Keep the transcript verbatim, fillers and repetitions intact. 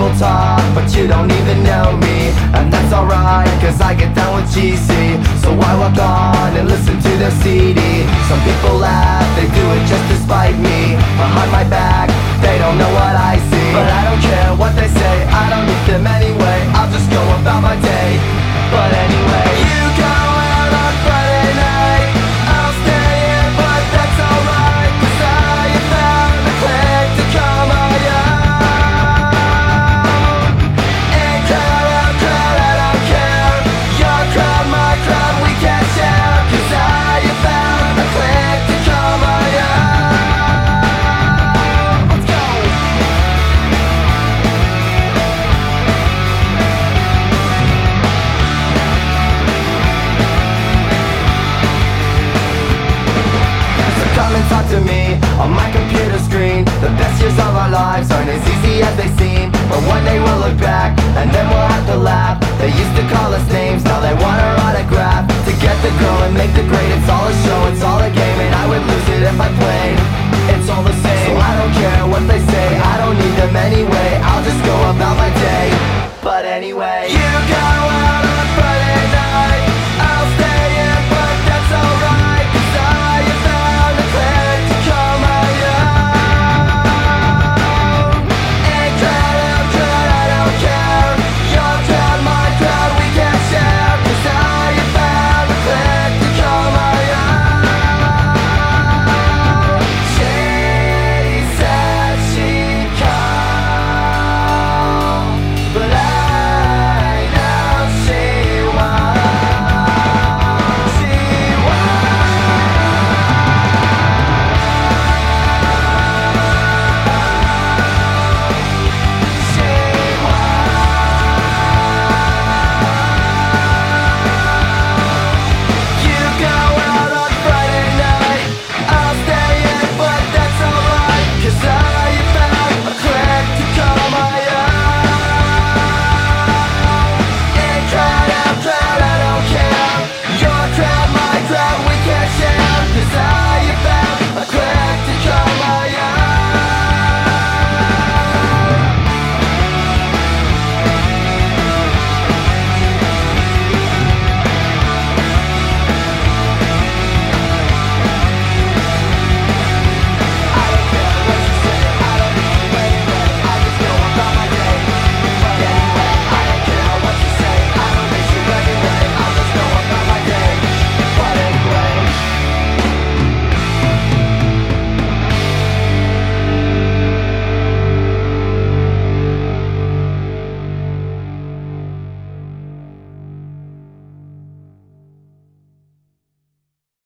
people talk, but you don't even know me. And that's alright, cause I get down with G C. So I walk on and listen to their C D. Some people laugh, they do it just to spite me. Behind my back, they don't know what I see. But I don't care what they say, I don't need them anyway. I'll just go about my day. But anyway, you go out on Friday night, I'll stay in, but that's alright, cause I have found a clique to call my own. And crowd out, crowd, I don't care. Your crowd, my crowd, we can't share, cause I have found a clique to call my own. Let's go! Come and talk to me on my computer screen. The best years of our lives aren't as easy as they seem, but one day we'll look back and then we'll have to laugh. They used to call us names, now they want our autograph. To get the girl and make the grade, it's all a show, it's all a game, and I would lose it if I played. It's all the same, so I don't care what they say, I don't need them anyway.